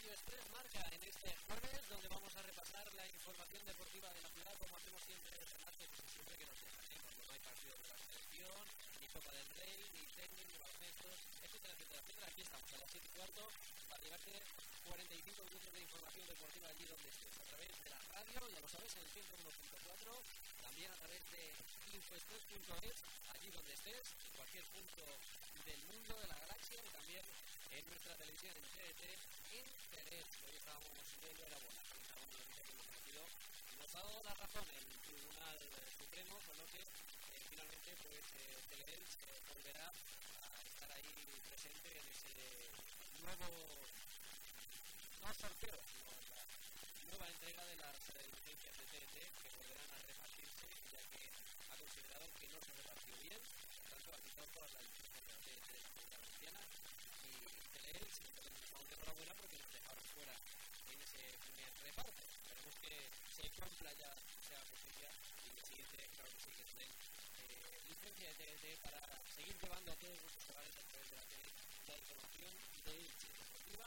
Radio Express Marca en este jueves, donde vamos a repasar la información deportiva de la ciudad, como hacemos siempre este martes, siempre que nos dejaremos. No hay partido de la selección, ni Copa del Rey, ni tenis, ni baloncesto, etcétera, etcétera, etcétera. Aquí estamos a las 7:15 para llevarte 45 minutos de información deportiva allí donde estés, a través de la radio, ya lo sabes, en el 101.4, también a través de infoexpress.es, allí donde estés, en cualquier punto del mundo, de la galaxia, y también en nuestra televisión en TDT, en Teleelch. Hoy estábamos de enhorabuena, comentábamos una noticia que hemos conocido y nos ha dado la razón el Tribunal Supremo, con lo que finalmente pues Teleelch volverá a estar ahí presente en ese nuevo, no sorteo, sino la nueva entrega de las licencias de TDT que volverán a repartirse, ya que ha considerado que no se repartió bien, por tanto ha quitado todas las licencias de TDT de la Comunidad Valenciana y Teleelch, y entonces nos estamos de enhorabuena porque nos dejaron fuera en ese primer reparto. Esperemos que se cumpla ya sea justicia y el siguiente, claro que sí, que estén licencia de TDT para seguir llevando a todos nuestros hogares a través de la tele la información de Elche deportiva.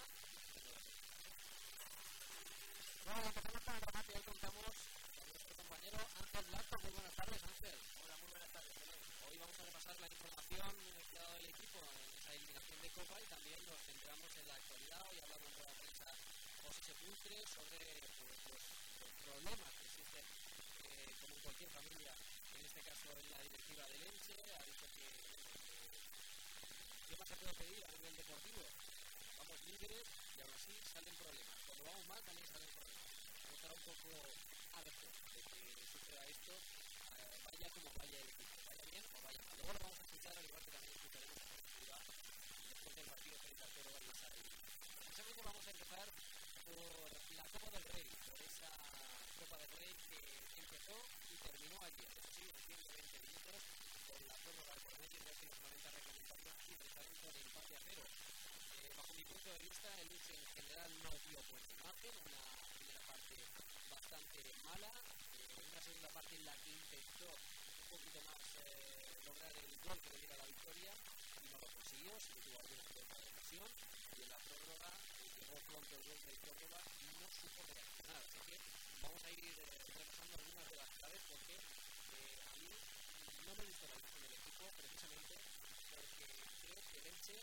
Bueno, empezamos con el remate. Hoy contamos con nuestro compañero Ángel Blanco. Muy buenas tardes, Ángel. Hola, muy buenas tardes. Hoy vamos a repasar la información que ha dado el equipo en esa eliminación de Copa y también nos centramos en la actualidad. Hoy hablamos de la prensa José Sepulcre sobre los problemas que existen como en cualquier familia, en este caso en la directiva del Elche. Ha dicho que ¿qué más se puede pedir a nivel deportivo? Vamos líderes y aún así salen problemas. Cuando vamos mal también salen problemas. Vamos a estar un poco harto de que suceda esto, vaya como vaya el equipo, vaya bien o vaya mal. Luego lo vamos a escuchar, al igual que también escucharemos a Jorge después del partido frente al Toro Valladolid. Precisamente vamos a empezar por la Copa del Rey, por esa Copa del Rey que empezó y terminó ayer. Eso sí, recién de 20 minutos, con la prórroga por medio de los 90 reglamentarios y rechazaron por empate a 0. Bajo mi punto de vista, el Elche en general no dio buen imagen, una primera parte bastante mala, una segunda parte en la que intentó un poquito más lograr el gol que le diera la victoria y no lo consiguió, sí que tuvo alguna que otra ocasión, y en la prórroga llegó pronto el gol de prórroga y no supo reaccionar. Así que vamos a ir repasando algunas de las claves porque a mí no me gustó la imagen del equipo precisamente porque creo que el Elche,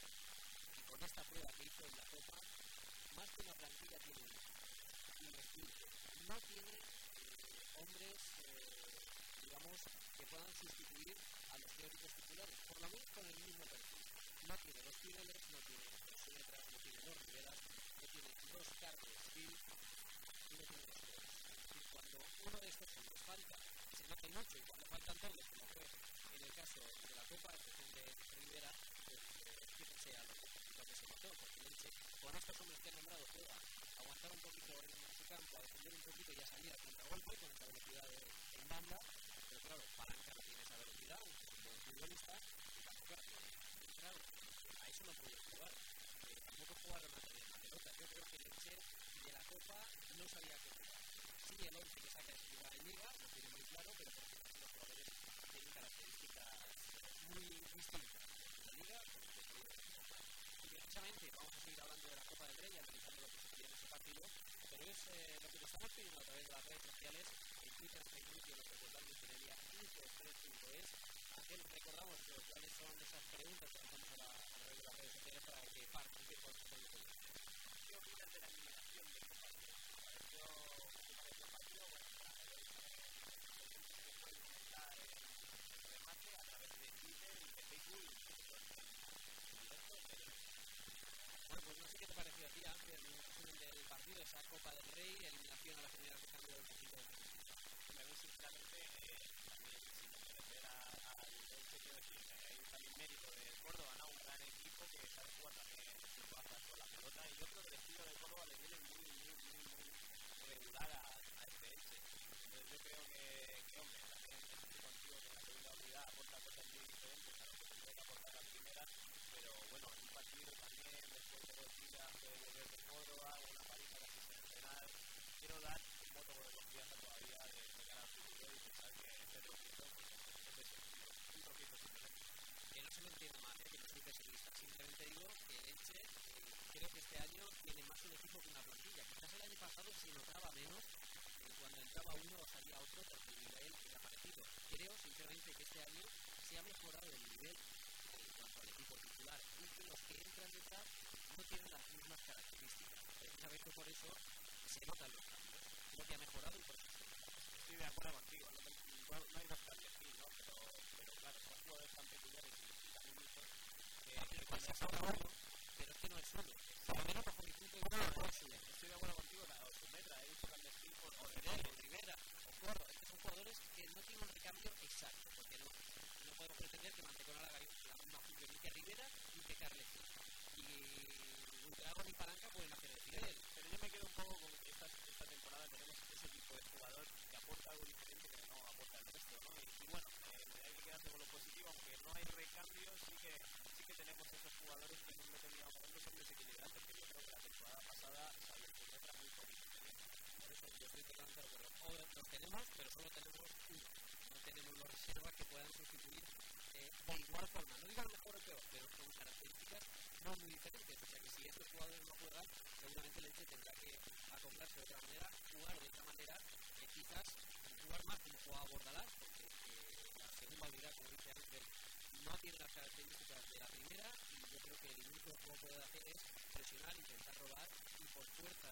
y con esta prueba que hizo en la Copa, más que una plantilla tiene un espíritu. No tiene hombres, digamos, que puedan sustituir a los teóricos titulares, por lo menos con el mismo perfil. No tiene dos Pireles, no tiene dos Letras, no tiene dos Riveras, no tiene dos Carles Gil y no tiene dos Torres. Y cuando uno de estos hombres falta, se nota mucho, y cuando faltan todos, como fue en el caso de la Copa, excepción de Rivera, pues fíjense a lo que se notó, porque el Elche, con estos hombres que han nombrado, pueda aguantar un poquito en su campo, a defender un poquito y a salir al contragolpe con esa velocidad en banda, pero claro, Palanca no tiene esa velocidad, un buen futbolista, y tampoco claro, a eso no puede jugar, tampoco jugar remate de la pelota. Yo creo que el Elche de la Copa no sabía qué jugar. Sí, el 11 que saca es jugar en Liga, lo tiene muy claro, pero porque los jugadores tienen características muy distintas en la Liga, y precisamente vamos a seguir hablando de la Copa del Rey, analizando lo que sucedió en ese partido, pero es lo que nos estamos pidiendo a través de las redes sociales, en Twitter, Facebook y en nuestro portal multimedia infoexpress.es. Ángel, recordamos cuáles son esas preguntas que lanzamos a través de las redes sociales para que participe con nosotros. ¿Qué opinas de la eliminación de este partido? ¿Te pareció partido? Bueno, para ver que pueden comentar el remate a través de Twitter y de Facebook y bueno, pues no sé qué te pareció a ti, Ángel, en el resumen del partido, esa Copa del Rey, eliminación a la primera que cambió el partido de a mí, sinceramente, también sin merecer al Elche, quiero decir, hay también mérito de Córdoba, ¿no? Un gran equipo que sabe jugar también sus bazas con la pelota, y yo creo que el estilo de Córdoba le viene muy regular a este Elche. Entonces yo creo que hombre, también estoy contigo que la segunda unidad aporta cosas muy diferentes a lo que tendría que aportar la primera, pero bueno, en un partido también después de 2 días de volver de Córdoba, una paliza casi sin entrenar, quiero dar un voto de confianza todavía de cara al futuro y pensar que este tropiezo es un tropiezo simplemente. Que no se me entienda mal, que no soy pesimista, simplemente digo que el Elche creo que este año tiene más un equipo que una plantilla. se notaba menos cuando entraba uno o salía otro porque el nivel era parecido. Creo sinceramente que este año se ha mejorado el nivel en cuanto al equipo titular y que los que entran detrás no tienen las mismas características. Precisamente por eso se notan los cambios. Creo que ha mejorado y por eso se nota. Estoy de acuerdo contigo, no hay dos cambios aquí, ¿no? Pero claro, son jugadores tan peculiares y tan únicos que cuando se sobra uno, pero es que no es solo. Por lo menos bajo mi punto de vista no es solo. Estoy de acuerdo contigo, o Sumetra, he visto Clandestín o Rivera, o Corro. Estos son jugadores que no tienen un recambio exacto, porque no podemos pretender que Mantecona haga la misma función ni que Rivera ni que Carles. Y Buitrago ni Palanca pueden hacer el nivel. Pero yo me quedo un poco con que esta temporada tenemos ese tipo de jugador que aporta algo diferente que no aporta el resto, ¿no? Y bueno, hay que quedarse con lo positivo, aunque no hay recambio, sí que tenemos esos jugadores que en un determinado momento son desequilibrantes, que yo creo que la temporada pasada salió por letra muy poquito. Por eso yo estoy totalmente de acuerdo. Ahora los tenemos, pero solo tenemos uno. No tenemos los reservas que puedan sustituir de igual forma. No digan mejor o peor, pero con características no muy diferentes. O sea que si estos jugadores no juegan, seguramente el Elche tendrá que acoplarse de otra manera, jugar de otra manera, quizás jugar más como jugaba Bordalás, porque la segunda unidad, como dice Ángel, no tiene las características de la primera y yo creo que el único que puede hacer es presionar, intentar robar y por fuerza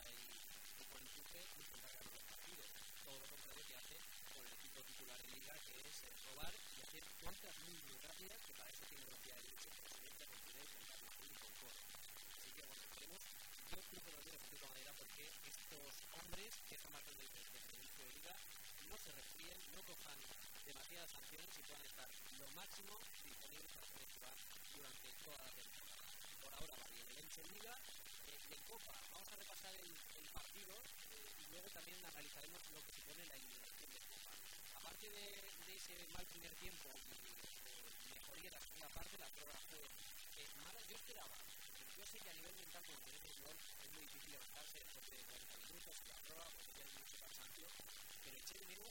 y por empuje intentar ganar los partidos. Todo lo contrario que hace con el equipo titular en Liga, que es robar y hacer cuantas muy rápidas, que para eso tiene velocidad de Elche, pero se mete con poder, con Carlos y con Corro. Así que bueno, esperemos. Yo creo que lo veo de otra manera porque estos hombres que están marcando el inicio de Liga no se resfríen, no cojan demasiadas sanciones y puedan estar lo máximo disponibles para poder jugar durante toda la temporada. Por ahora va bien el Elche en Liga y en Copa. Vamos a repasar el partido y luego también analizaremos lo que supone la eliminación de Copa. Aparte de ese mal primer tiempo y mejoría la segunda parte, la prueba fue mala. Yo esperaba. Yo sé que a nivel mental, como tenés el gol, es muy difícil levantarse después de 40 minutos y la prueba, porque ya hay mucho cansancio, pero eché de menos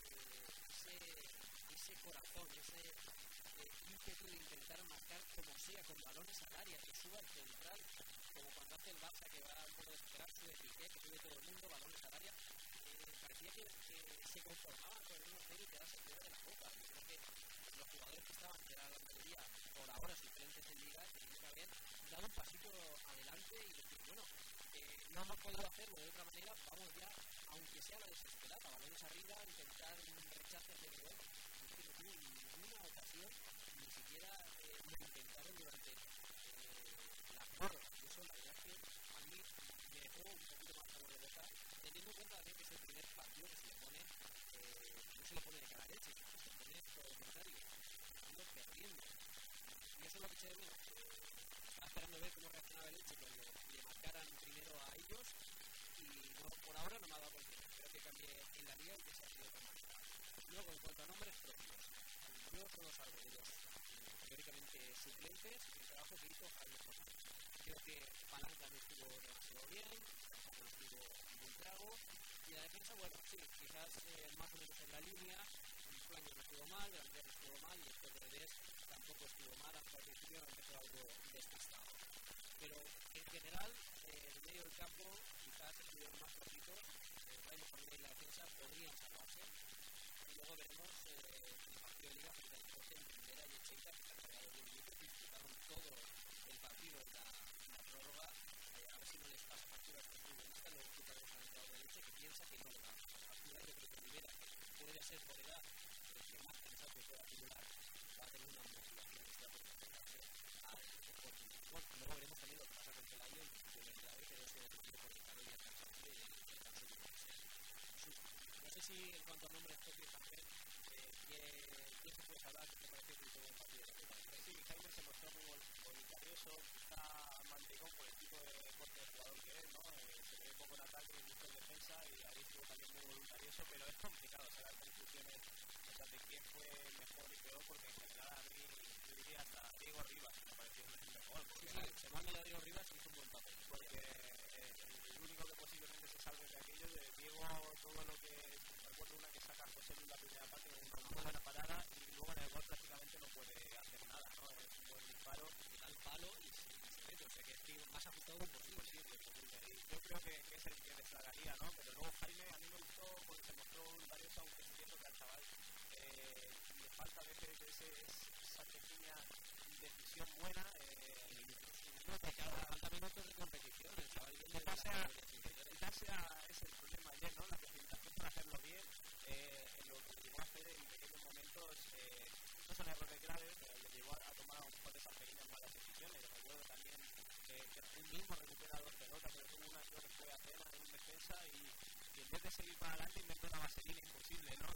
ese corazón, ese ímpetu de intentar marcar como sea, con balones al área, que suba el central, como cuando hace el Barça, que va un poco desesperado, sube Piqué, que sube todo el mundo, balones al área. Parecía que se conformaban con el 1-0 y quedarse fuera de la Copa. Yo creo que los jugadores que estaban, que era la mayoría, por ahora suplentes en Liga, tenían que haber dado un pasito adelante y decir, bueno, no hemos podido hacerlo de otra manera, vamos ya, aunque sea la desesperada, balones arriba, intentar un rechace hacia el gol. Es que no tuvo ninguna ocasión, ni siquiera lo intentaron durante la prórroga. Y eso, la verdad es que a mí me dejó un poquito más sabor de boca, teniendo en cuenta también que es el primer partido que se le pone, no se le pone de cara a Elche, sino que se pone todo lo contrario, estamos perdiendo. Y eso es lo que se debe. Estaba esperando ver cómo reaccionaba el Elche cuando le marcaran primero a ellos y no, por ahora no me ha dado confianza. Creo que cambie en la liga y que se ha sido otra manera. Luego, en cuanto a nombres propios, yo solo salvo de los teóricamente suplentes el trabajo que hizo Javier José. Creo que Palanca no estuvo demasiado bien, tampoco estuvo muy trago y la defensa, bueno, sí, quizás más o menos en la línea. Flaño no estuvo mal, Andrés no estuvo mal y el Revés tampoco estuvo mal, hasta el principio empezó algo despistado. Pero en general, en medio del campo, quizás estuvieron más cortitos, Raimo Correa y la defensa podrían salvarse. Y luego veremos el partido de Liga frente al Deporte en primera y en Checa, que se han cargado 10 minutos y disputaron todo el partido en la prórroga. A ver si no les pasa factura a estos futbolistas, luego escucha el calentador de Leche que piensa que no le va a pasar factura. Yo creo que Rivera, que puede ser por edad que más pensado que pueda acumular, va a tener una motivación extra por enfrentarse al Sporting. Bueno, luego veremos también lo que pasa con Pelayo y que es grave, pero eso depende por el calor y el cansancio y el cansancio que puede ser. No sé si en cuanto a nombres propios también, ¿qué se puede hablar? ¿Qué te pareció que tuvo un partido de la Copa? Sí, Jaime se mostró muy voluntarioso, está Mantecón por el tipo de corte de jugador que es, ¿no? Se ve poco en ataque y mucho en defensa y ahí estuvo también muy voluntarioso, pero es complicado sacar conclusiones de quién fue mejor y peor, porque en general a mí, yo diría hasta Diego Rivas me pareció mejor. Sí, se manda a Diego Rivas y hizo un buen papel. Porque el único que posiblemente se salve de aquello de Diego, todo lo que recuerdo una que saca José en la primera parte, una muy buena parada y luego en el gol prácticamente no puede hacer nada, ¿no? Es un buen disparo, y da el palo y se mete, o sea que es más ajustado imposible. Y yo creo que es el que desflagaría, ¿no? Pero esa pequeña decisión buena. Falta minutos de competición, el chaval viene de quizás sea ese el problema ayer, ¿no? La precipitación para hacerlo bien, lo que llegó a hacer en pequeños momentos, no son errores graves, pero le llevó a tomar a lo mejor esas pequeñas malas decisiones. Yo recuerdo también que él mismo recupera 2 pelotas, pero tuvo una que fue a cena en defensa y en vez de seguir para adelante inventó una vaselina imposible, ¿no?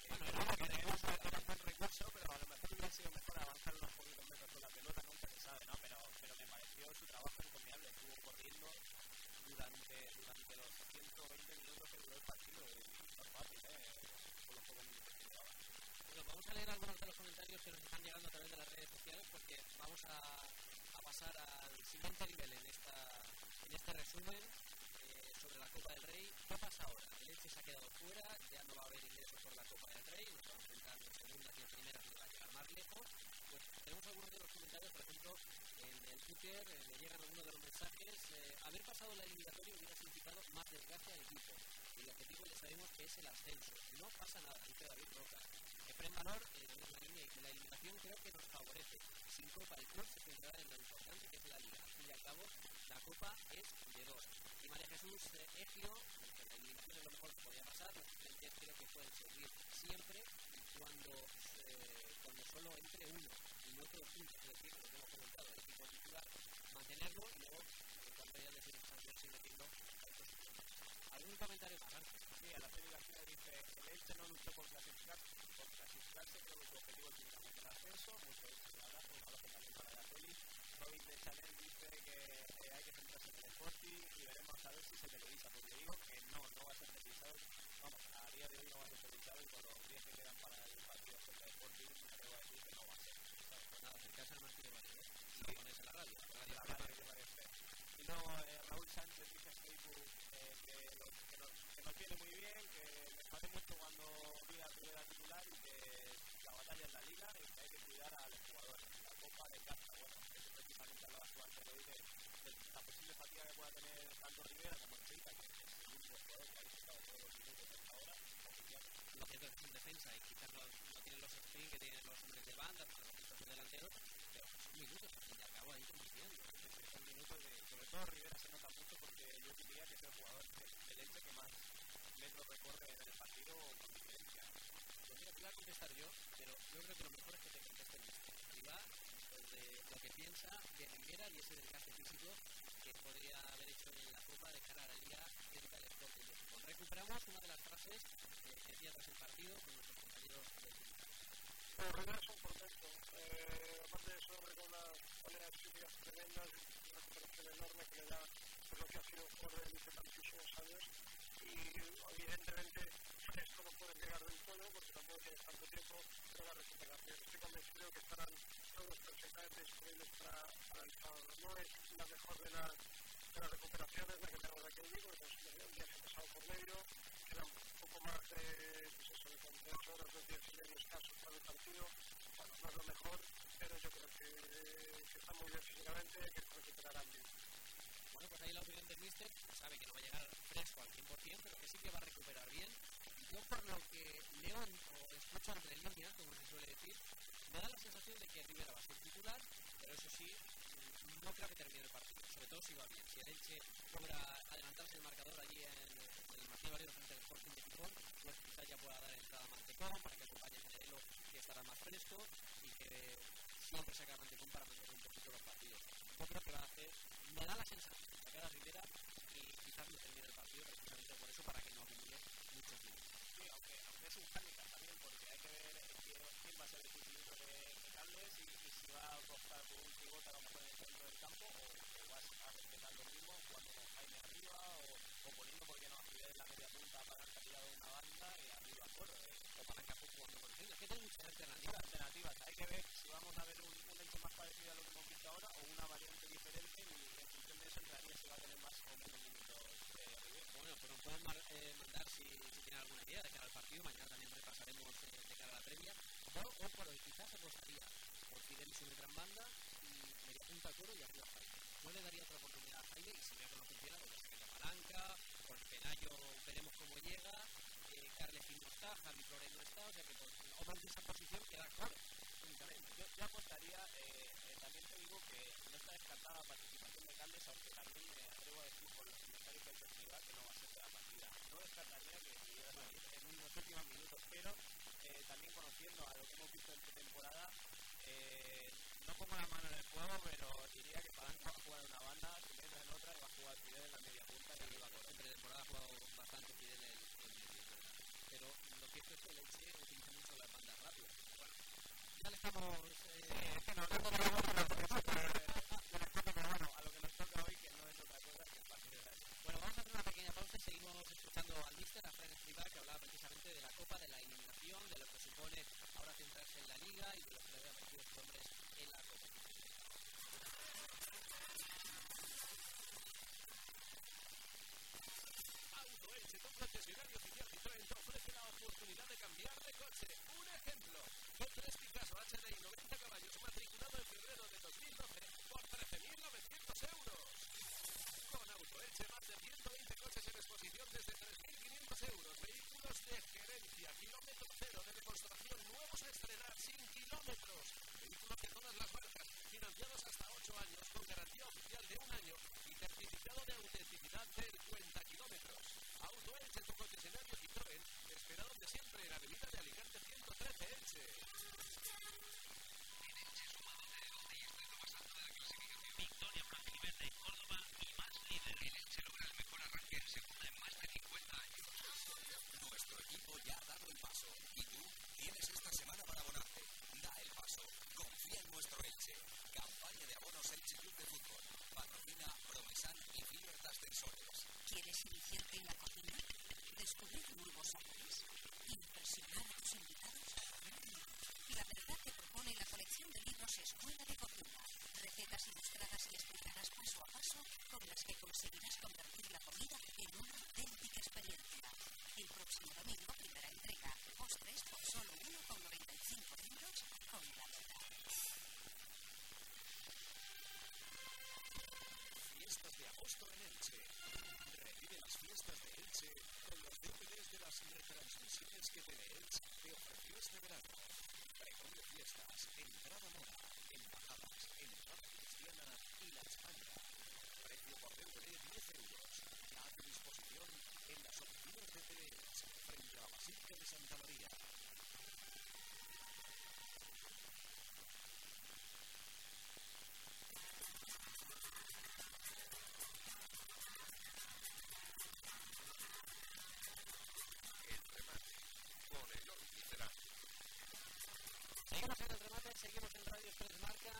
Era un buen recurso, pero a lo mejor hubiera sido mejor avanzar unos poquitos metros con la pelota, nunca se sabe, ¿no? Pero me pareció su trabajo encomiable, estuvo corriendo durante los 120 minutos que duró el partido y no es fácil, por los pocos minutos que llevaba. Bueno, vamos a leer algunos de los comentarios que nos están llegando a través de las redes sociales porque vamos a pasar al siguiente nivel en este resumen sobre la Copa del Rey. ¿Qué pasa ahora? El Elche se ha quedado fuera, ya no va a haber ingresos por la Copa del Rey, nos vamos a enfrentar en segunda y en primera y va a llegar más lejos. Pues tenemos algunos de los comentarios, por ejemplo, en el Twitter me llegan algunos de los mensajes. Haber pasado la eliminatoria hubiera significado más desgaste al equipo. El objetivo ya sabemos que es el ascenso. No pasa nada, dice David Roca. Efraín Valor, en la línea, y la eliminación creo que nos favorece. Sin Copa el club se centrará en lo importante que es la Liga. Al fin y al cabo, la Copa es de 2. Y María Jesús Egio, que la eliminación es lo mejor que podía pasar, los suplentes creo que pueden seguir siempre cuando solo entre uno y no todos juntos, es decir, lo que hemos comentado, el equipo titular, mantenerlo y luego cuando haya decidido sin decirlo, ¿algún comentario más antes? Sí, a la federación dice, el Elche no luchó por clasificarse, creo que su objetivo es únicamente el ascenso, mucho un abrazo también para la Feli. Robin de Chanel dice que hay que centrarse en el Sporting y veremos a ver si se televisa, porque digo que no va a ser televisado, vamos, a día de hoy no va a ser televisado y con los 10 que quedan para el partido contra el Sporting me atrevo a decir que no va a ser. Pues nada, acercarse al Martín de Valle, si lo pones en la radio. ¿Qué parece? Y luego Raúl Sánchez dice en Facebook que nos viene muy bien, que me parece mucho cuando vi a Rivera titular y que la batalla en la Liga y que hay que cuidar a los jugadores. La Copa de casa, bueno, eso precisamente hablaba antes de hoy de la posible fatiga que pueda tener tanto Rivera como el Cheita, que es el último jugador que ha disputado todos los minutos hasta ahora, oficial. Lo cierto es que en defensa y quizás no tienen los sprint que tienen los hombres de banda, los delanteros, pero son minutos, al fin y al cabo ahí compitiendo. Son minutos sobre todo Rivera se nota mucho porque yo diría que es el jugador del Elche que más metros recorre en el partido con diferencia. Pues mira, te voy a contestar yo, pero yo creo que lo mejor es que te conteste el mister. Arriba, de lo que piensa de Rivera y ese desgaste físico que podría haber hecho en la Copa de cara a la Liga cerca del Sporting de Gijón. Recuperamos una de las frases que decía tras el partido con nuestros compañeros de Gijón. Los Rivera son portentos. Aparte de eso, con unas oleas físicas tremendas, una recuperación enorme que le da lo que ha sido un jugador de élite tantísimos años. Y evidentemente esto no puede llegar del todo porque tampoco tienes tanto tiempo, pero la recuperación estoy convencido que estarán todos perfectamente disponibles para el sábado. No es la mejor de las recuperaciones la que tenemos aquí en Vigo, es un día que ha pasado por medio, queda un poco más de 8 horas, 2 días y medio escasos para el partido. Bueno, no es lo mejor, pero yo creo que están muy bien físicamente, que se recuperarán bien. Bueno, pues ahí la opinión del míster, sabe que no va a llegar fresco al 100%, pero que sí que va a recuperar bien. Yo por lo que leo o escucho entre líneas, como se suele decir, me da la sensación de que Rivera va a ser titular, pero eso sí, no creo que termine el partido, sobre todo si va bien. Si el Elche logra adelantarse el marcador allí en el Martín Valero frente al Sporting de Gijón, pues quizás ya pueda dar entrada a Mantecón para que acompañe a Generelo, que estará más fresco y que siempre saca a Mantecón para mejorar un poquito los partidos. Yo creo que va a hacer, me da la sensación de sacar a Rivera y quizás no termine el partido precisamente por eso, para que no acumule muchos minutos. Sí, aunque es un hándicap también, porque hay que ver quién va a ser el sustituto de Caldes y si va a apostar por un pivote a lo mejor en el centro del campo o vas a respetar lo mismo jugando con Jaime arriba o poniendo, porque no, a en la media punta para el tirado de una banda y arriba fuera o para que jugando con Jaime. Es que tiene muchas alternativas. Hay que ver si vamos a ver un hecho más parecido a lo que hemos visto ahora o una variante diferente y en función de eso entraría si va a tener más o menos minutos de Rivera. Bueno, pues nos pueden mandar si tienen alguna idea de cara al partido. Mañana también repasaremos de cara a la previa. O por hoy quizás apostaría por Fidel sobre gran banda y media punta coro y arriba Jaime. No le daría otra oportunidad a Jaime y si veo que no funciona, pues ya saque la palanca, por Penayo veremos cómo llega, Carles no está, Javi Flores no está, o sea que o más de esa posición queda claro. Exactamente. Yo apostaría, también te digo que no está descartada la participación de Caldes, aunque también me atrevo a decir por los comentarios que ha hecho que no va a ser de la partida. No descartaría que pudiera salir en unos últimos minutos, pero también conociendo a lo que hemos visto en esta temporada, no pongo la mano en el fuego, pero diría que Palanca va a jugar en una banda, se mete en otra y va a jugar Fidel en la media punta y va a correr. En pretemporada ha jugado bastante Fidel en medio, pero lo cierto es que el Elche utiliza mucho las bandas rápidas. Bueno, ya le estamos... es que nos toca pero bueno, a lo que nos toca hoy, que no es otra cosa que el partido de Elche. Bueno, vamos a hacer una pequeña pausa y seguimos escuchando al míster, a Fran Escribá, que hablaba precisamente de la Copa, de la eliminación, de lo que supone ahora centrarse en la Liga y de lo que le había metido estos hombres en la Copa. Auto Elche, tu concesionario oficial Citroën, te ofrece la oportunidad de cambiar de coche. Un ejemplo, con 3 Picasso HDI 90 caballos matriculado en febrero de 2012 por 13.900 euros. Con Auto Elche, más de 120 coches en exposición desde 3.500 euros. Vehículos de gerencia, kilómetro cero, de demostración, nuevos a estrenar, sin kilómetros. Vehículos de todas las marcas, financiados hasta 8 años, con garantía oficial de 1 año y certificado de autenticidad del cuenta kilómetros. Auto Elche, tu concesionario Citroën, te espera donde siempre, en la avenida de Alicante 113 Elche. En Elche sumado de 12 y esto es lo más alto de la clasificación. Victoria blanquiverde en Córdoba y más líder. El Elche logra el mejor arranque en segunda en más de 50 años. Nuestro equipo ya ha dado el paso y tú tienes esta semana para abonarte. Da el paso. Confía en nuestro Elche. Campaña de abonos Elche Club de Fútbol. Patrocina Promesan y Libertas Tensores. ¿Quieres iniciarte en la cocina? ¿Descubrir nuevos sabores? ¿Impresionar a tus invitados? La Verdad te propone la colección de libros Escuela de Cocina. Recetas ilustradas y explicadas paso a paso con las que conseguirás convertir la comida en una auténtica experiencia. El próximo domingo, primera entrega. Postres por solo 1,95 euros con La Verdad. Fiestas de agosto en Elche. Revive las fiestas de Elche con los DVDs de las retransmisiones que Teleelche te ofreció este verano. Pregón de fiestas, entrada moda, embajadas, entrada cristiana y la España. Precio por DVD 10 euros. Ya a tu disposición en las oficinas de Teleelche, frente a la Basílica de Santa María. Seguimos en el remate, seguimos en Radio Express Marca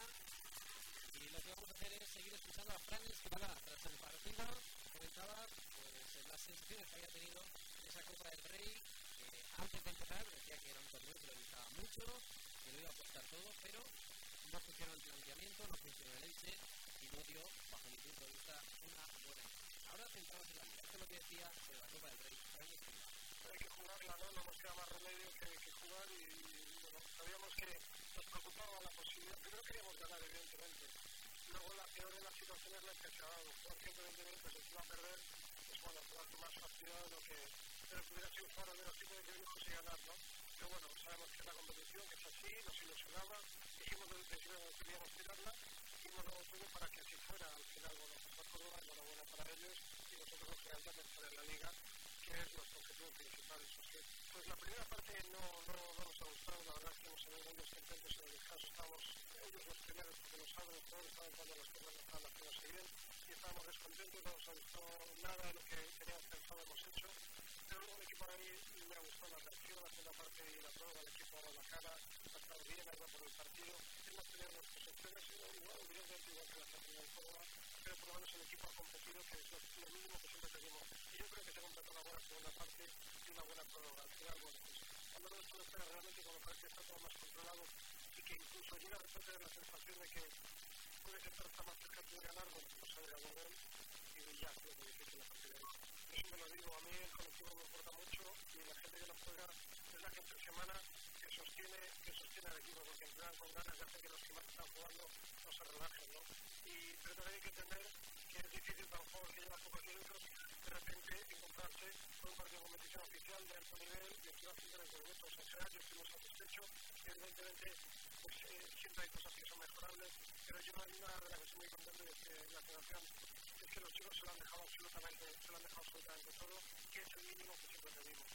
y lo que vamos a hacer es seguir escuchando a Fran Escribá. Tras el partido comentaba pues las sensaciones que había tenido en esa Copa del Rey, que antes de empezar decía que era un torneo que le gustaba mucho, que lo iba a apostar todo, pero no funcionó el planteamiento, no funcionó el Elche y no dio, bajo mi punto de vista, una buena idea. Ahora centramos en la Liga. Esto es lo que decía sobre la Copa del Rey. Fran Escribá. Hay que jugarla, ¿no? No nos queda más remedio que jugar y bueno, sabíamos que nos preocupaba la posibilidad. Primero queríamos ganar, evidentemente. Luego la peor de las situaciones la que se ha dado. Jugar 120 minutos y encima perder, pues bueno, jugar con más facilidad de lo que hubiera sido un faro de los tipos de que venimos y ganar, ¿no? Pero bueno, sabemos que es la competición, que es así, nos ilusionaba, dijimos desde el principio que queríamos tirarla, hicimos lo todo para que así fuera. Al final, bueno, pues Córdoba, enhorabuena para ellos y nosotros nos quedamos a pensar en la Liga, que es nuestro objetivo principal. Eso sí. Pues la primera parte no nos ha gustado, la verdad es que hemos tenido ellos contentos en el descanso, estábamos ellos los primeros porque los sábados los jugadores estaban cuando las cosas no estaban haciéndose bien y estábamos descontentos, no nos ha gustado nada de lo que teníamos pensado, hemos hecho, pero luego el equipo a mí me ha gustado la reacción, la segunda parte y la prueba, el equipo ha dado la cara, ha estado bien, ha ido por el partido, hemos tenido nuestros extremos, igual, evidentemente igual que la Fórmula de Córdoba, pero por lo menos el equipo ha competido, que es lo mínimo que siempre pedimos. Y yo creo que se completó una buena segunda parte y una buena prórroga. Al final, bueno, pues cuando no esto espera realmente, cuando parece que está todo más controlado y que incluso llega a repente la sensación de que puede que estar más cerca de ganar, bueno, pues sale algún gol y ya creo que difícil la partida. Yo siempre lo digo, a mí el colectivo me importa mucho y la gente que no juega es la que entre semana que sostiene al equipo, porque entrenan con ganas de hacer que los que más están jugando no se relajen, ¿no? Pero también hay que entender que es difícil para los jugadores que llevan pocos minutos de repente encontrarse con un partido de competición oficial de alto nivel y encima simplemente de minutos. O sea, yo estoy muy satisfecho, evidentemente pues siempre hay cosas que son mejorables, pero yo hay una de las que estoy muy contento y es que la federación es que los chicos se lo han dejado absolutamente todo, que es el mínimo que siempre pedimos.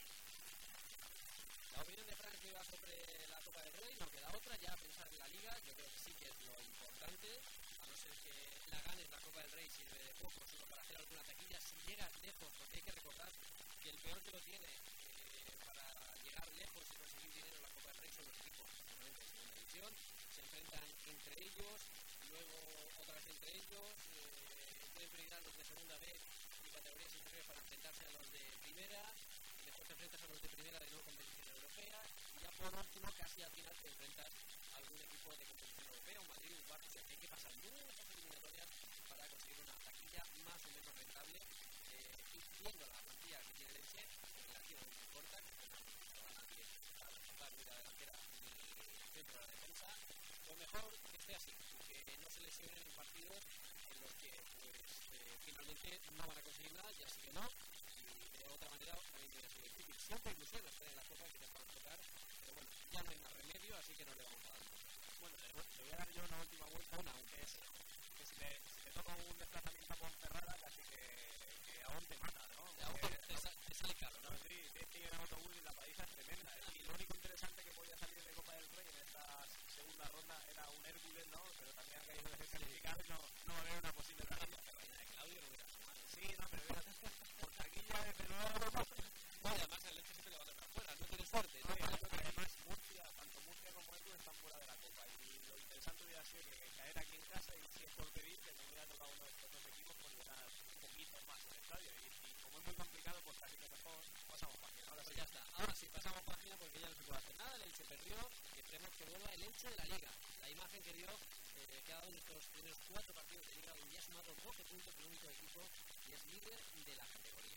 La opinión de Frank iba sobre la Copa del Rey, no queda otra, ya pensar en la Liga, yo creo que sí que es lo importante, a no ser que la ganes la Copa del Rey sirve de poco, solo para hacer alguna taquilla, si llegas lejos, porque hay que recordar que el peor que lo tiene para llegar lejos y conseguir dinero en la Copa del Rey son los equipos, normalmente en segunda división, se enfrentan entre ellos, luego otra vez entre ellos, pueden priorizar los de segunda B y categorías inferiores para enfrentarse a los de primera, y después te enfrentas a los de primera de no competición europea, y ya por último casi al final te enfrentas a algún equipo de competición europea, un Madrid, un Barça, o sea que hay que pasar muchas eliminatorias para conseguir una taquilla más o menos rentable, y viendo la plantilla que tiene el Elche, relativamente corta, que no va nadie a ocupar ni la delantera ni el centro de la defensa, lo mejor que esté así, que no se lesionen en partidos en los que pues, finalmente no van a conseguir nada, ya sí que no, y de otra manera también tiene que ser difícil. Siempre ilusión estar en la Copa que te puedan tocar, pero bueno, ya no hay más remedio, así que no le vamos a dar más. Bueno, te voy a dar yo una última vuelta, aunque es que si te toca un desplazamiento a Ponferrada, casi que aún te mata, ¿no? Te sale caro, ¿no? Sí, tienes que ir en autobús y la paliza es tremenda. Y lo único interesante que podía salir de Copa del Rey en esta segunda ronda era un Hércules, ¿no? Pero también ha caído descalificado y no va a haber una posible taquilla. De Claudio no hubiera sumado. Sí, no, pero por taquilla desde luego. Bueno, además el Elche siempre le va a tocar fuera, no tiene suerte. No, además tanto Murcia como Hércules están fuera de la Copa. Y lo interesante hubiera sido que caer aquí en casa y si es por pedir, que no hubiera tocado uno de estos dos equipos, pues llenar un poquito más el estadio. Y como es muy complicado, pues casi que mejor pasamos página. Ahora pues ya está. Ahora sí, pasamos página porque ya no se puede hacer nada. El Elche perdió y esperemos que vuelva el Elche de la Liga. La imagen que dio, que ha dado en estos primeros 4 partidos de Liga, donde ya ha sumado 12 puntos el único equipo y es líder de la categoría.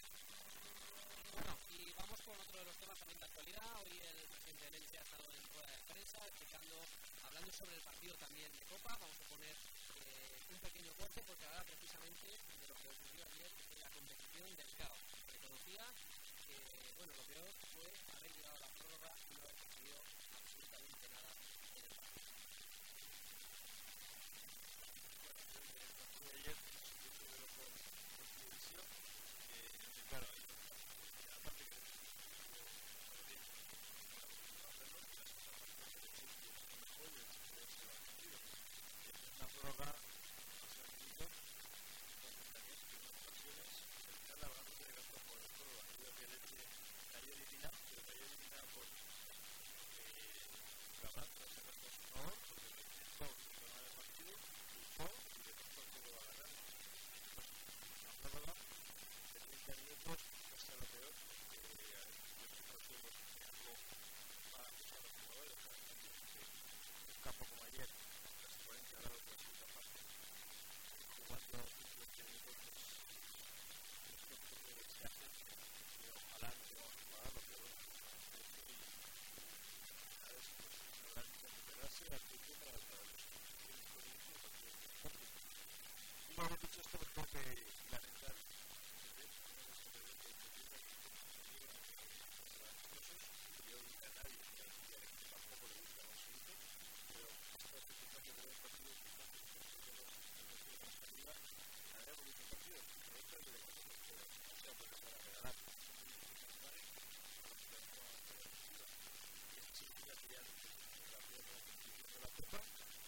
Bueno, y vamos con otro de los temas también de actualidad. Hoy el presidente del Elche ha estado en rueda de prensa hablando sobre el partido también de Copa. Vamos a poner un pequeño corte porque habla precisamente de lo que ocurrió ayer en la competición del CAO. Reconocía que, bueno, lo peor fue haber llegado a la prórroga y no haber conseguido absolutamente nada en el partido. Ayer, yo creo que por televisión, claro, aparte que una prórroga cayó eliminado por Gabán, por ese caso su favor, porque lo intentó ganar el partido, luchó y de pronto todo va a ganar. La prórroga de 30 minutos no sea lo peor, porque yo creo que algo va a acusar a los jugadores, porque un campo como ayer, casi 40 grados por la segunda parte, jugando 20 minutos, pues no creo que se hace, y ojalá no tengamos que pagarlo, pero bueno, recuperarse al tiempo para las competiciones políticas y partidos de deporte. Y lo hemos dicho esto porque lamentar yo nunca a nadie y a que tampoco le gusta en absoluto, pero esta circunstancia de los partidos que están en la salida, haremos muchos partidos, pero esto es de los que no se puede para regalar. Y eso significa que ya de la Copa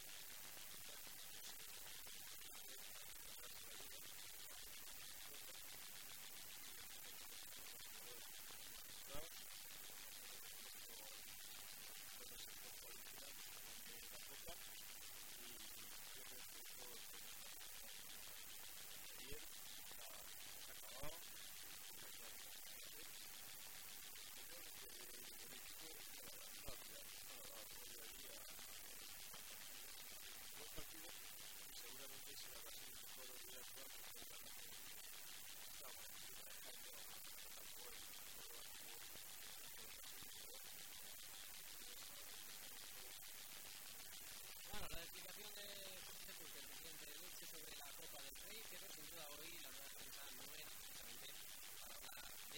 seguramente será casi mejor olvidar Bueno, la explicación de José Sepúlveda, el presidente del Elche, sobre la Copa del Rey, que sin duda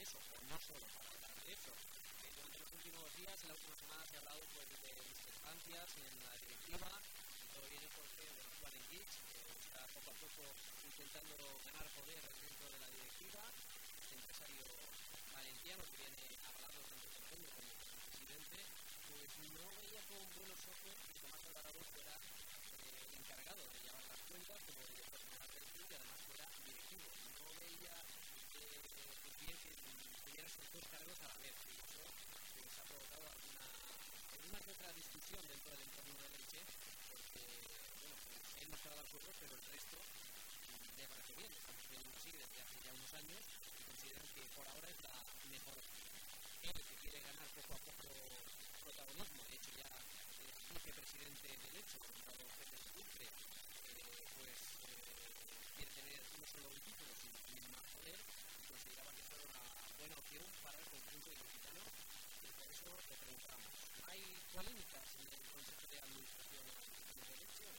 de eso, o no solo para hablar de eso. Durante los últimos días, en la última semana, se ha hablado pues, de discrepancias en la directiva. Todo viene porque Juan Enguich está poco a poco intentando ganar poder dentro de la directiva. Este empresario valenciano que viene a hablar tanto como presidente, pues no veía con buenos ojos que Tomás Alvarado fuera el encargado de llevar las cuentas como director general del club y además fuera directivo. No veía bien que tuviera esos dos cargos a la vez, y eso pues, ha provocado alguna que otra discusión dentro del entorno del Elche, porque bueno, pues él no estaba de acuerdo, pero el resto le parece bien. Estamos viendo así desde hace ya unos años y consideran que por ahora es la mejor opción. Él que quiere ganar poco a poco protagonismo, de hecho ya es vicepresidente del Elche, dado que se cumple, pues quiere tener no solo un título sino más poder, y consideraba que eso era una buena opción para el conjunto ilicitano, y por eso le preguntamos, ¿hay polémicas en el Consejo de Administración de la elección?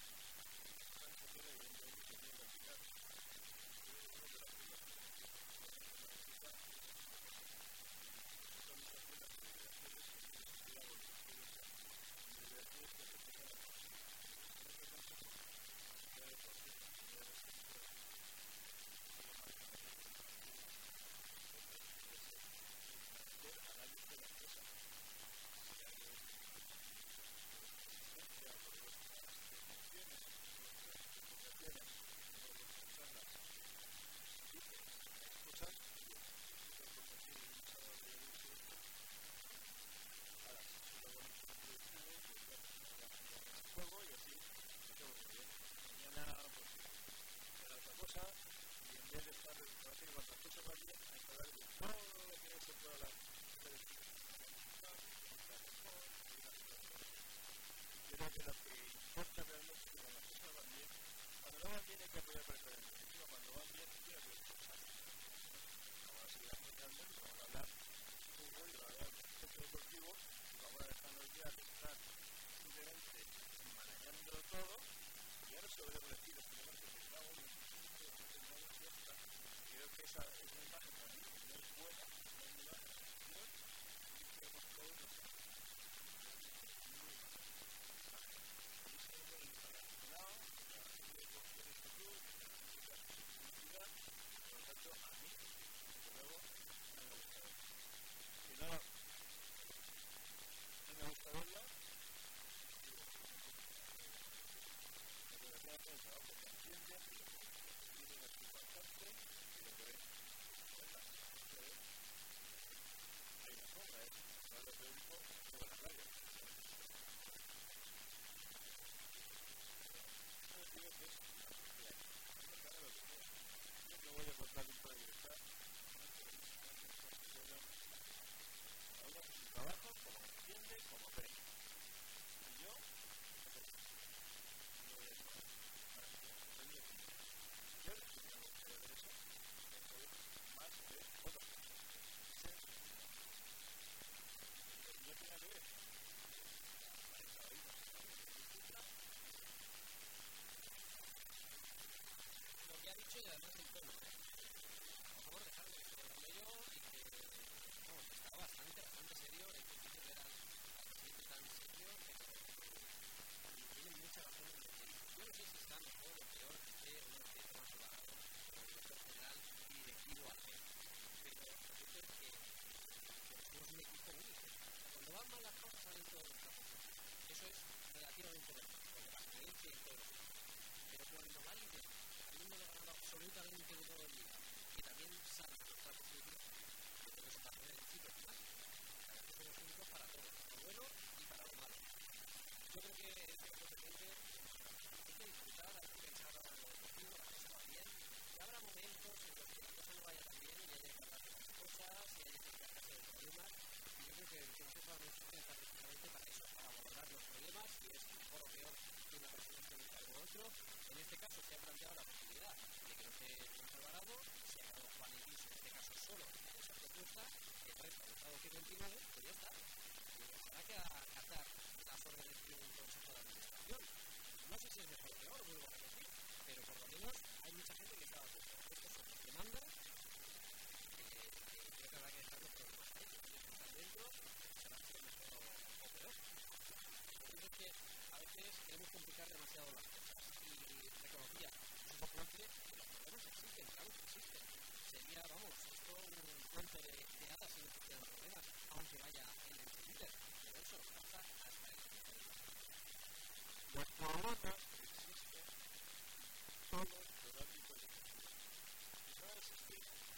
habrá que dejar los problemas ahí. Ellos están dentro, será mejor o peor. Lo cierto es que a veces queremos complicar demasiado las cosas y reconocía simplemente que los problemas existen, claro que existen. Sería, vamos, esto un cuento de hadas si no existieran problemas, aunque vaya en el Twitter. Pero eso pasa hasta el Twitter. Los problemas existen solo en el ámbito de y no existen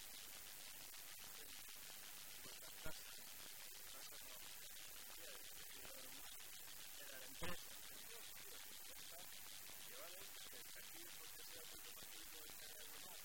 en nuestras casas no, en la empresa, que vale que aquí porque sea mucho más rico el que haya más.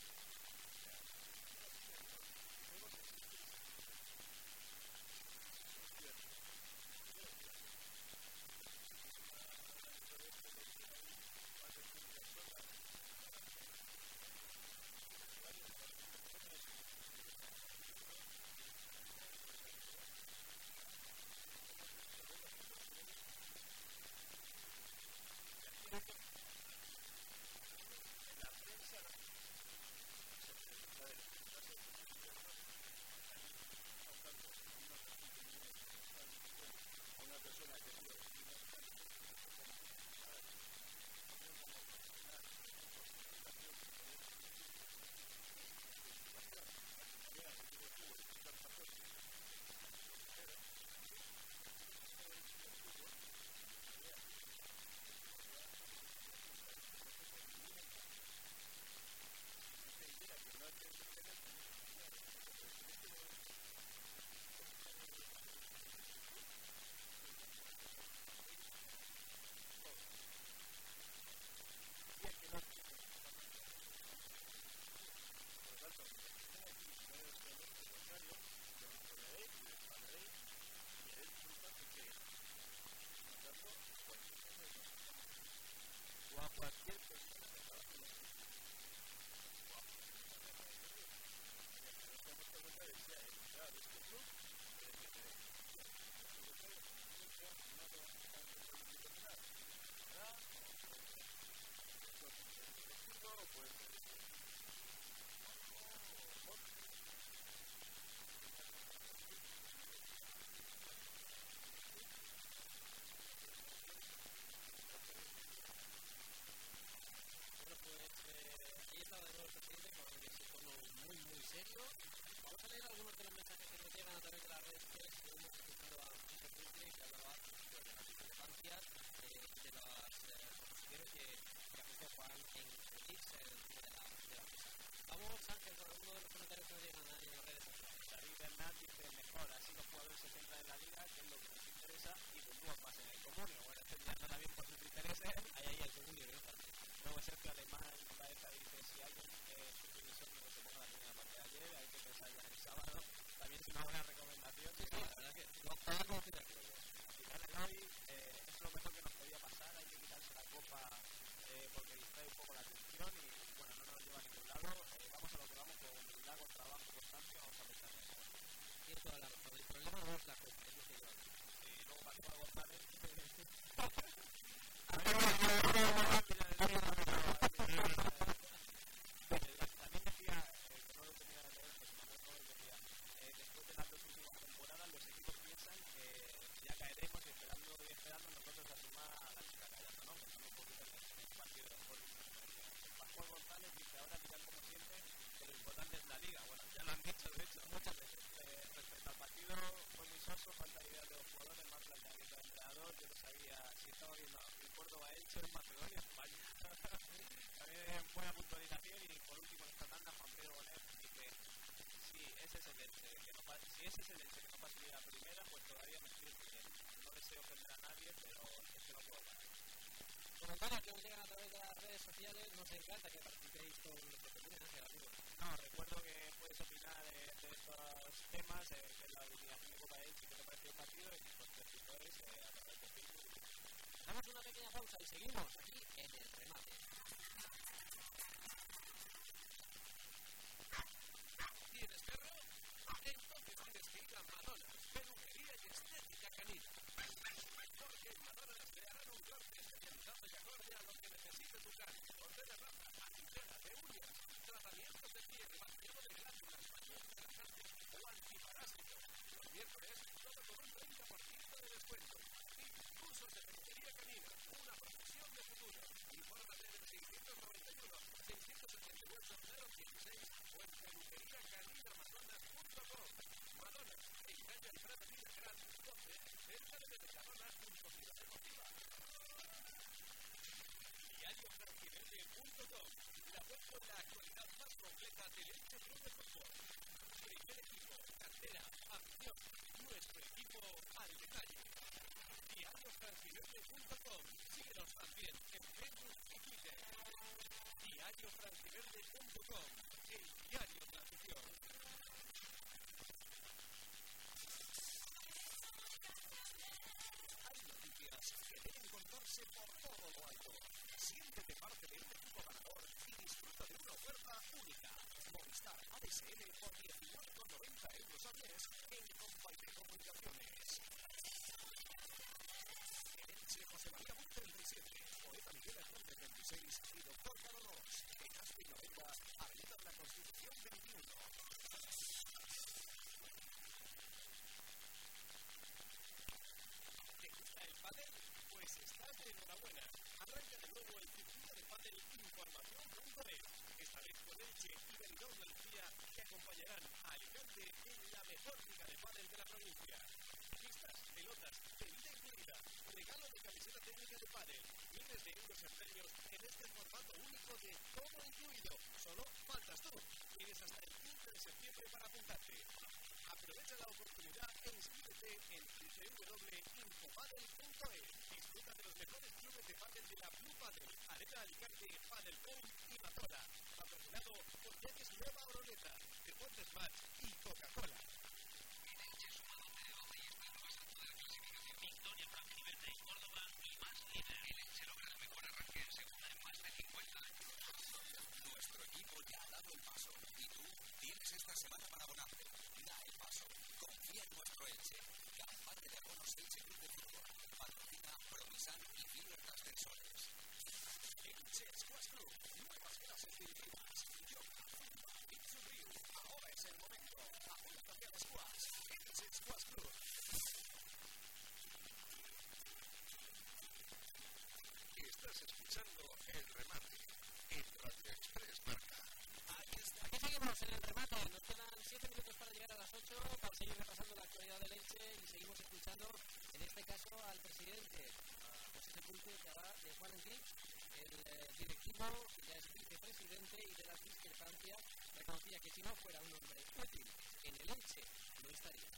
Vamos a leer algunos de los mensajes que nos llegan a través de las redes sociales. Estuvimos escuchando a José Putre, que hablaba de las discrepancias, de los consejos que apuntó Juan en irse encima de la mesa. Vamos, Ángel, con algunos de los comentarios que nos llegan en las redes sociales. David Bernat dice mejor, así los jugadores se centran en la liga, que es lo que nos interesa, y puntúan más en el comunio. Bueno, este día no bien por sus intereses, ahí el comunio, ¿no? Luego Sergio Alemán dice si alguien su división no se ponga la primera parte de ayer, hay que pensar ya el sábado. También es una buena recomendación. Sí, la verdad que no estaba como que al final el hoy es lo mejor que nos podía pasar, hay que quitarse la copa porque distrae un poco la atención y bueno, no nos lleva a ningún lado. Vamos a lo que vamos, con humildad, con trabajo, constancia, vamos a pensar en eso. Tiene toda la razón, el problema no es la copa, es lo que lleva. Y luego Pascual González también decía, que no lo tenía que leer, pues Manuel Noel decía, después de las dos últimas temporadas los equipos piensan que ya caeremos y esperando nosotros a sumar a la chica callando, ¿no? Pensando un poquito en el partido de Sporting. Pascual González dice, ahora tiran como siempre, pero lo importante es la liga. Bueno, ya lo han dicho, de hecho, muchas veces. Respecto al partido, fue muy soso, falta de ideas de los jugadores, más planteamiento del entrenador. Yo no sabía si estaba viendo el Córdoba Elche en Macedonia, España. También buena puntualización y por último en esta tanda Juan Pedro Bonet dice si ese es el Elche que no va a salir a primera, pues todavía me estoy pidiendo. No deseo ofender a nadie, pero es que no puedo parar. Comentarios que nos llegan a través de las redes sociales, nos encanta que participéis con nuestro pequeño Ángel, amigo. No, recuerdo que puedes opinar de estos temas, que es la eliminación de Copa Elche, que te pareció el partido, y nuestros escritores a través de Facebook. Damos una pequeña pausa y seguimos aquí en el remate. ¿Tienes perro? Entonces tienes que ir a Madonna, peluquería y estética canina. Porque en Madonna te harán un corte especializado y acorde a lo que necesite tu can. Corte de raza, azucena, de uñas, tratamientos de piel, vaciado de glándulas, baños relajantes o Afición, nuestro equipo al detalle. DiarioFranciverde.com. Síguenos también en Facebook y Twitter. DiarioFranciverde.com. El diario de la afición. Hay noticias que deben contarse por todo lo alto. Siéntete parte de un equipo ganador y disfruta de una oferta única. Movistar ADSL por 19,90 euros al mes en Compaite Comunicaciones. En Elche, José María Bull 37, Poeta Miguel Hernández 26 y Doctor Carlos. En Aspe y Novelda, Avenida de la Constitución 21. ¿Te gusta el pádel? Pues estás de enhorabuena. Arranca de nuevo el circuito de pádel Información.net. Esta vez con Elche y Benidorm Andalucía, que acompañarán a Alicante en la mejor liga de pádel de la provincia. Pistas, pelotas, bebida incluida, regalo de camiseta técnica de pádel, miles de euros en premios en este formato único de todo incluido. Solo faltas tú. Tienes hasta el 15 de septiembre para apuntarte. Aprovecha la oportunidad e inscríbete en www.infopadel.es. Disfruta de los mejores clubes de pádel de la Blue Padel, Arena Alicante, Padel Point y Mazora. Patrocinado por Viajes Nueva Oroneta, Deportes Match y Coca-Cola. En Elche suma 12 de 12 y está en lo más alto de la clasificación. Victoria franjiverde en Córdoba y más líder. El Elche logra el mejor arranque en segunda en más de 50 años. Nuestro equipo ya ha dado el paso y tú tienes esta semana para abonarte. Da el paso. Confía en nuestro Elche. Campaña de abonos Elche Club de Fútbol. Patrocina Promisan y Fibras Ascensores. Elche Squash Club. Nuevas clases directivas. Yoga, zumba, Itsu Ryu. Ahora es el momento. Apúntate al squash. Elche Squash Club. Estás escuchando El Remate en Radio Express Marca. Aquí seguimos en el remate. Nos quedan 7 minutos para llegar a las 8 para seguir repasando la actualidad del Elche y seguimos escuchando, en este caso, al presidente, a José Sepulcro, que habla de Juan Enrique, el directivo, que ya es vicepresidente y de las discrepancias, reconocía que si no fuera un hombre útil en el Elche, no estaría.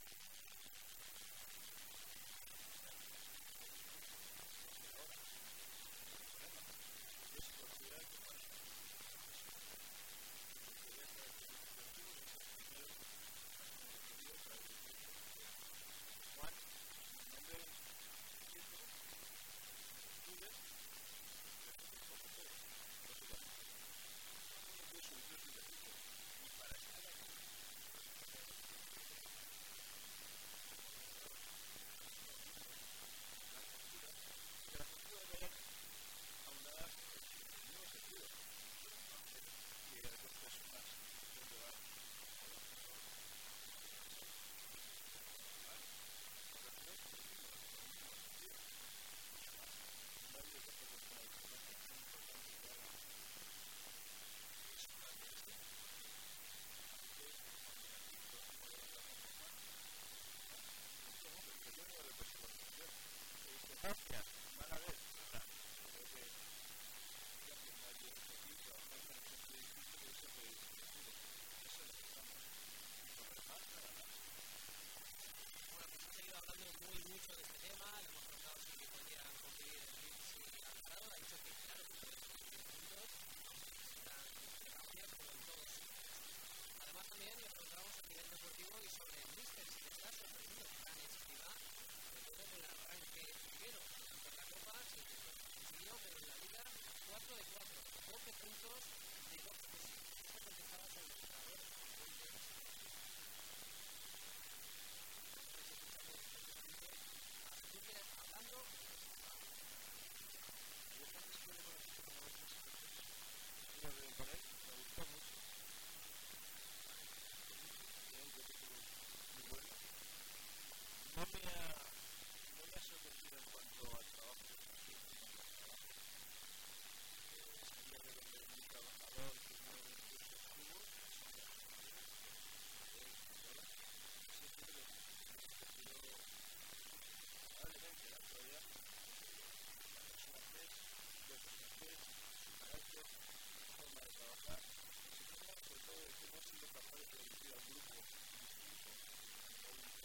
Sobre todo de cómo ha sido capaz de producir al grupo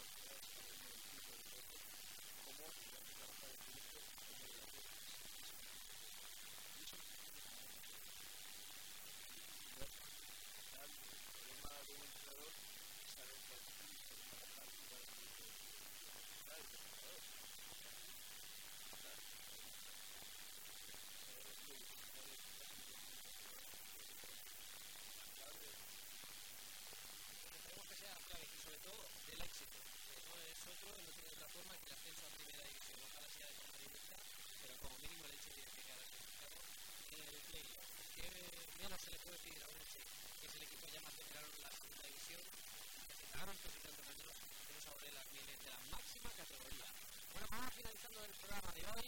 trabajo y hay que trabajar en directo como le hago y eso el problema de un entrenador es saber que aquí podemos trabajar igual en el grupo de entrenador. Esperemos que sea clave y sobre todo del éxito. No es otro, no tiene otra forma que el ascenso a primera división. Ojalá sea de forma directa, pero como mínimo el Elche tiene que quedar clasificado en el playoff. ¿Qué menos se le puede pedir a un Elche, que es el equipo ya más veterano en la segunda división, que tantos y tantos años tiene sobre las mieles de la máxima categoría? Bueno, vamos finalizando el programa de hoy.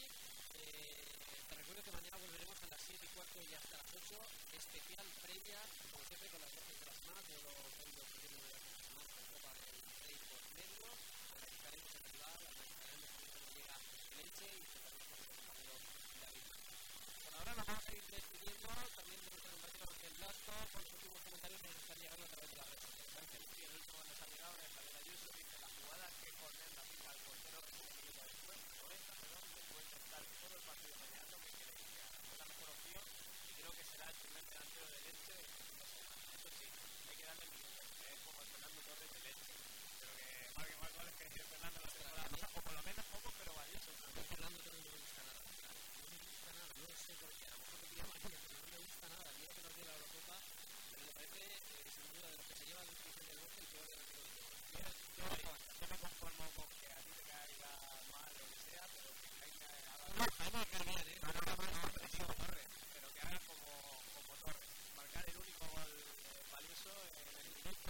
Te recuerdo que mañana volveremos a las 7:15 y hasta las 8, especial previa, como siempre, con las voces de las más, de lo que ha ido ocurriendo de las últimas semanas con Copa del Rey por medio. Analizaremos el rival, analizaremos cómo llega el Elche y trataremos con nuestro compañero David. Por ahora nos vamos a ir despidiendo, también de nuestro compañero Ángel Blasco, con los últimos comentarios que nos están llegando a través de las redes sociales. Ángel, sí, el último que nos ha llegado es Javier Ayuso, dice la jugada que Corner la pica al portero en el minuto después, 90, perdón, puede intentar todo el partido mañana, que cree que fue la mejor opción y creo que será el primer delantero del Elche en 2 semanas. Eso sí, hay que darle minutos, es como el Fernando Torres del Elche, pero que marque más goles que el Fernando la temporada pasada, o por lo menos pocos pero valiosos. A mí Fernando Torres no me gusta nada, no me gusta nada, no sé por qué, a lo mejor me pilla manía, pero no me gusta nada. Mira que nos dio la Eurocopa, pero me parece, sin duda, de los que se lleva el difícil del bosque, el peor delantero de todos. Yo me conformo con que a ti te caiga mal o lo que sea, pero que caiga a la No, me cae bien, Torres, pero que haga como Torres, marcar el único gol valioso en el minuto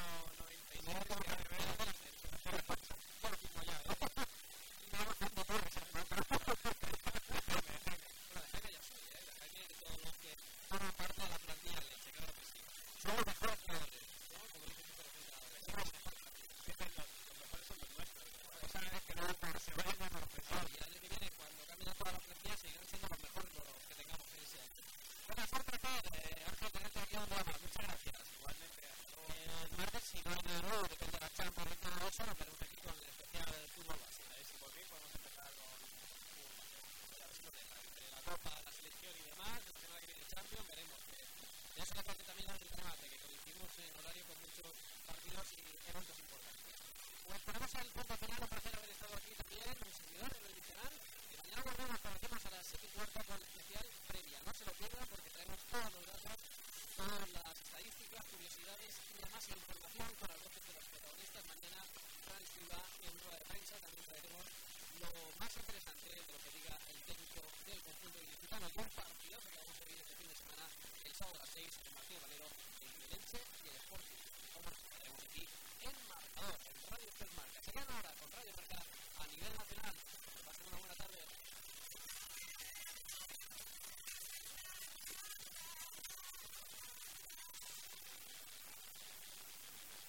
96. Un partidazo que vamos a vivir este fin de semana, el sábado a las 6 en el Martín Valero en el Elche.